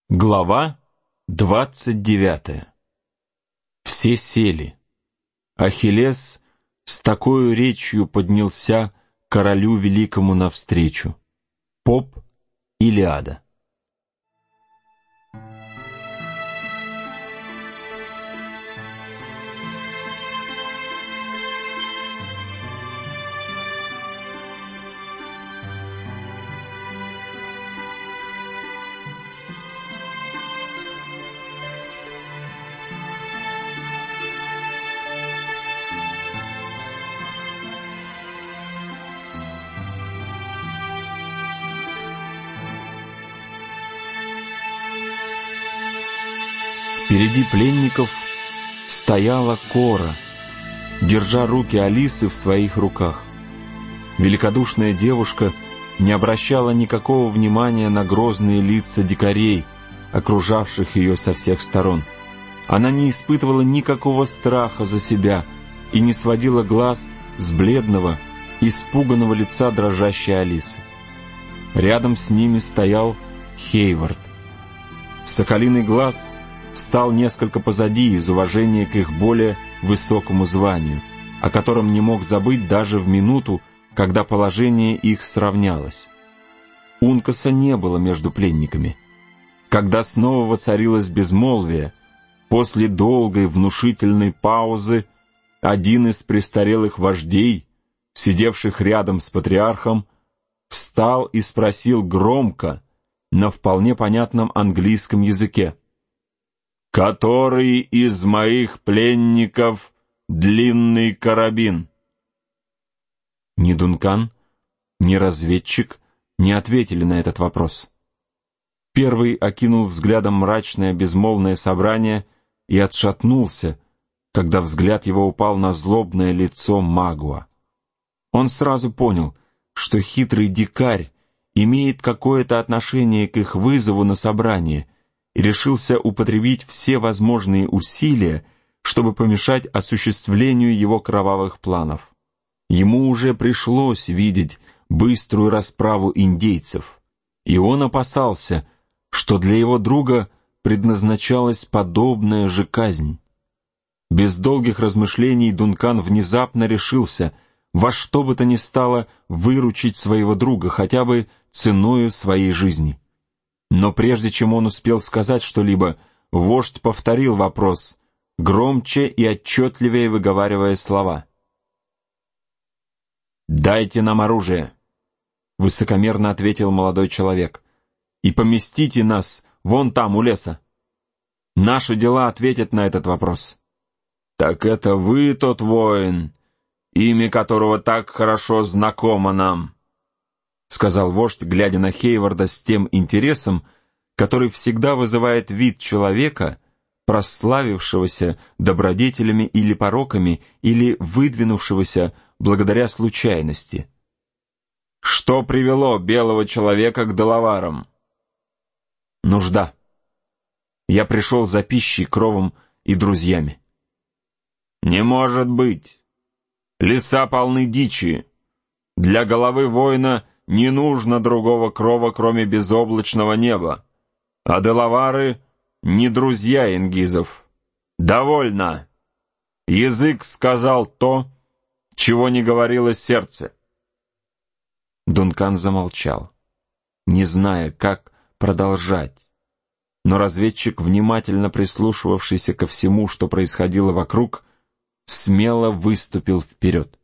Глава 29. Все сели. Ахиллес с такою речью поднялся королю великому навстречу. Поп Илиада. Впереди пленников стояла Кора, держа руки Алисы в своих руках. Великодушная девушка не обращала никакого внимания на грозные лица дикарей, окружавших ее со всех сторон. Она не испытывала никакого страха за себя и не сводила глаз с бледного, испуганного лица дрожащей Алисы. Рядом с ними стоял Хейвард. Соколиный глаз встал несколько позади из уважения к их более высокому званию, о котором не мог забыть даже в минуту, когда положение их сравнялось. Ункаса не было между пленниками. Когда снова воцарилось безмолвие, после долгой внушительной паузы один из престарелых вождей, сидевших рядом с патриархом, встал и спросил громко, на вполне понятном английском языке: «Который из моих пленников длинный карабин?» Ни Дункан, ни разведчик не ответили на этот вопрос. Первый окинул взглядом мрачное безмолвное собрание и отшатнулся, когда взгляд его упал на злобное лицо Магуа. Он сразу понял, что хитрый дикарь имеет какое-то отношение к их вызову на собрание, и решился употребить все возможные усилия, чтобы помешать осуществлению его кровавых планов. Ему уже пришлось видеть быструю расправу индейцев, и он опасался, что для его друга предназначалась подобная же казнь. Без долгих размышлений Дункан внезапно решился во что бы то ни стало выручить своего друга хотя бы ценою своей жизни. Но прежде чем он успел сказать что-либо, вождь повторил вопрос, громче и отчетливее выговаривая слова. «Дайте нам оружие», — высокомерно ответил молодой человек, «и поместите нас вон там, у леса. Наши дела ответят на этот вопрос». «Так это вы тот воин, имя которого так хорошо знакомо нам», — сказал вождь, глядя на Хейварда с тем интересом, который всегда вызывает вид человека, прославившегося добродетелями или пороками, или выдвинувшегося благодаря случайности. «Что привело белого человека к делаварам?» «Нужда. Я пришел за пищей, кровом и друзьями». «Не может быть. Леса полны дичи. Для головы воина не нужно другого крова, кроме безоблачного неба. А делавары не друзья ингизов. Довольно. Язык сказал то, чего не говорило сердце». Дункан замолчал, не зная, как продолжать. Но разведчик, внимательно прислушивавшийся ко всему, что происходило вокруг, смело выступил вперед.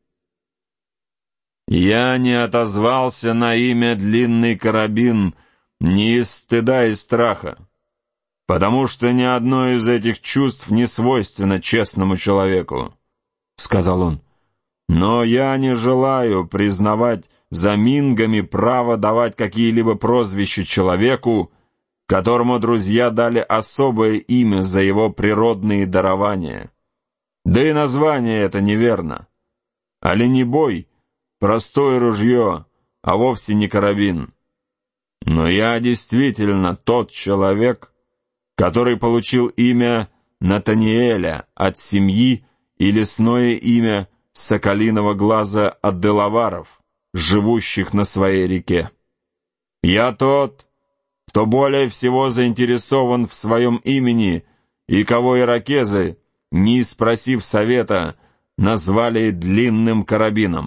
«Я не отозвался на имя длинный карабин ни из стыда и страха, потому что ни одно из этих чувств не свойственно честному человеку», — сказал он. «Но я не желаю признавать за мингами право давать какие-либо прозвища человеку, которому друзья дали особое имя за его природные дарования. Да и название это неверно. Оленебой — простое ружье, а вовсе не карабин. Но я действительно тот человек, который получил имя Натаниэля от семьи и лесное имя Соколиного глаза от делаваров, живущих на своей реке. Я тот, кто более всего заинтересован в своем имени и кого иракезы, не спросив совета, назвали длинным карабином».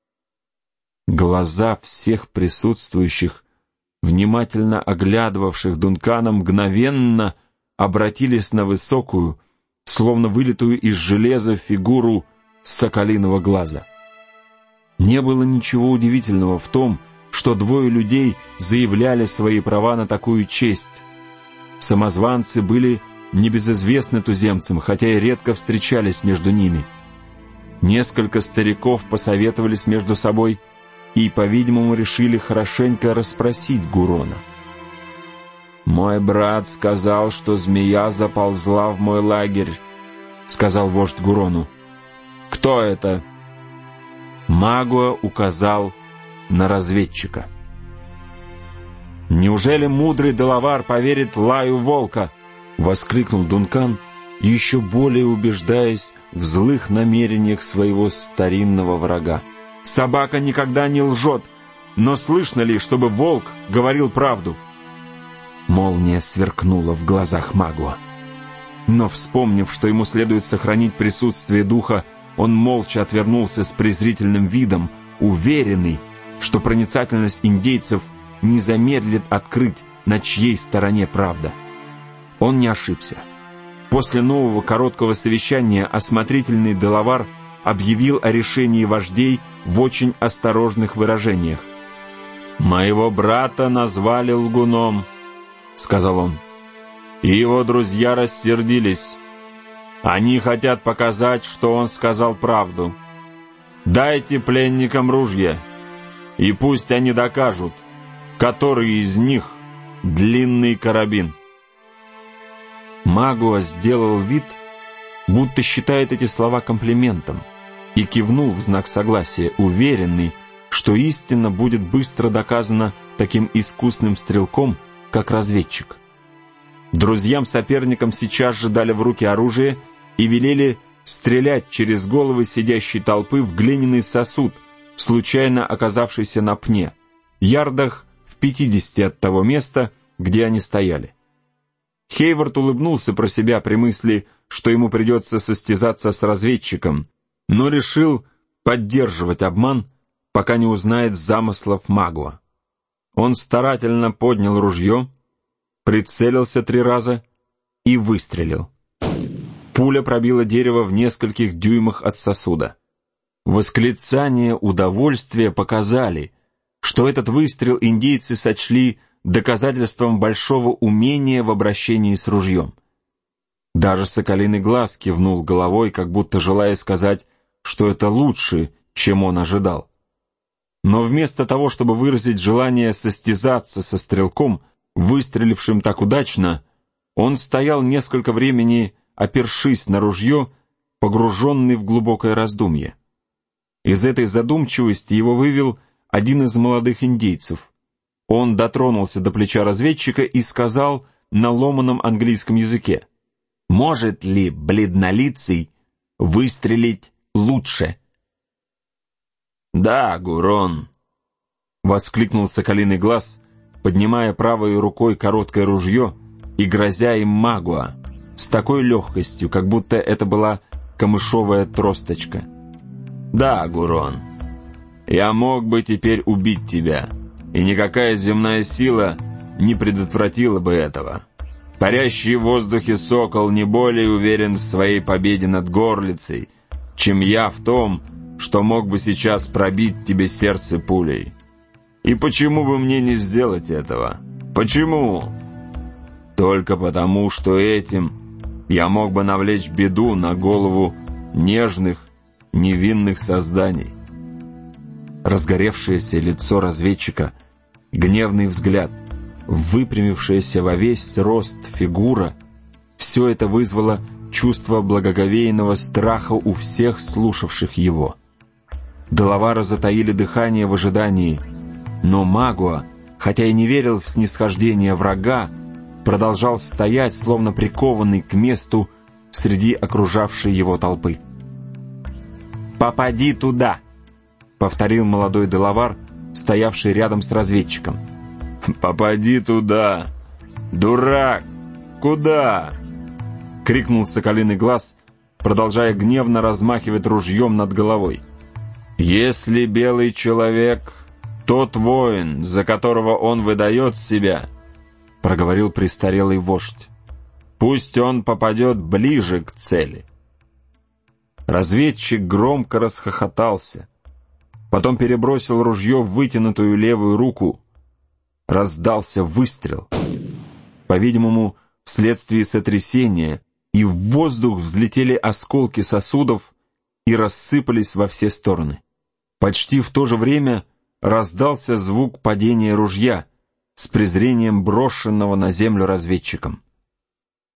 Глаза всех присутствующих, внимательно оглядывавших Дункана, мгновенно обратились на высокую, словно вылитую из железа фигуру соколиного глаза. Не было ничего удивительного в том, что двое людей заявляли свои права на такую честь. Самозванцы были небезызвестны туземцам, хотя и редко встречались между ними. Несколько стариков посоветовались между собой и, по-видимому, решили хорошенько расспросить Гурона. «Мой брат сказал, что змея заползла в мой лагерь», — сказал вождь Гурону. «Кто это?» Магуа указал на разведчика. «Неужели мудрый Делавар поверит лаю волка?» — воскликнул Дункан, еще более убеждаясь в злых намерениях своего старинного врага. «Собака никогда не лжет, но слышно ли, чтобы волк говорил правду?» Молния сверкнула в глазах Магуа. Но, вспомнив, что ему следует сохранить присутствие духа, он молча отвернулся с презрительным видом, уверенный, что проницательность индейцев не замедлит открыть, на чьей стороне правда. Он не ошибся. После нового короткого совещания осмотрительный Делавар объявил о решении вождей в очень осторожных выражениях. «Моего брата назвали лгуном», — сказал он, — «и его друзья рассердились. Они хотят показать, что он сказал правду. Дайте пленникам ружья, и пусть они докажут, который из них длинный карабин». Магуа сделал вид, будто считает эти слова комплиментом, и кивнул в знак согласия, уверенный, что истина будет быстро доказана таким искусным стрелком, как разведчик. Друзьям-соперникам сейчас же дали в руки оружие и велели стрелять через головы сидящей толпы в глиняный сосуд, случайно оказавшийся на пне, ярдах в 50 от того места, где они стояли. Хейвард улыбнулся про себя при мысли, что ему придется состязаться с разведчиком, но решил поддерживать обман, пока не узнает замыслов Магуа. Он старательно поднял ружье, прицелился 3 раза и выстрелил. Пуля пробила дерево в нескольких дюймах от сосуда. Восклицания удовольствия показали, что этот выстрел индейцы сочли доказательством большого умения в обращении с ружьем. Даже соколиный глаз кивнул головой, как будто желая сказать, что это лучше, чем он ожидал. Но вместо того, чтобы выразить желание состязаться со стрелком, выстрелившим так удачно, он стоял несколько времени, опершись на ружье, погруженный в глубокое раздумье. Из этой задумчивости его вывел один из молодых индейцев. Он дотронулся до плеча разведчика и сказал на ломаном английском языке: «Может ли бледнолицый выстрелить лучше?» «Да, Гурон», — воскликнул соколиный глаз, поднимая правой рукой короткое ружье и грозя им Магуа с такой легкостью, как будто это была камышовая тросточка. «Да, Гурон, я мог бы теперь убить тебя, и никакая земная сила не предотвратила бы этого. Парящий в воздухе сокол не более уверен в своей победе над горлицей, чем я в том, что мог бы сейчас пробить тебе сердце пулей. И почему бы мне не сделать этого? Почему? Только потому, что этим я мог бы навлечь беду на голову нежных, невинных созданий». Разгоревшееся лицо разведчика, гневный взгляд, выпрямившаяся во весь рост фигура — все это вызвало чувство благоговейного страха у всех слушавших его. Делавары затаили дыхание в ожидании, но Магуа, хотя и не верил в снисхождение врага, продолжал стоять, словно прикованный к месту среди окружавшей его толпы. «Попади туда!» — повторил молодой Делавар, стоявший рядом с разведчиком. «Попади туда! Дурак! Куда?» — крикнул Соколиный Глаз, продолжая гневно размахивать ружьем над головой. «Если белый человек — тот воин, за которого он выдает себя, — проговорил престарелый вождь, — пусть он попадет ближе к цели». Разведчик громко расхохотался, потом перебросил ружье в вытянутую левую руку. Раздался выстрел. По-видимому, вследствие сотрясения, и в воздух взлетели осколки сосудов и рассыпались во все стороны. Почти в то же время раздался звук падения ружья, с презрением брошенного на землю разведчиком.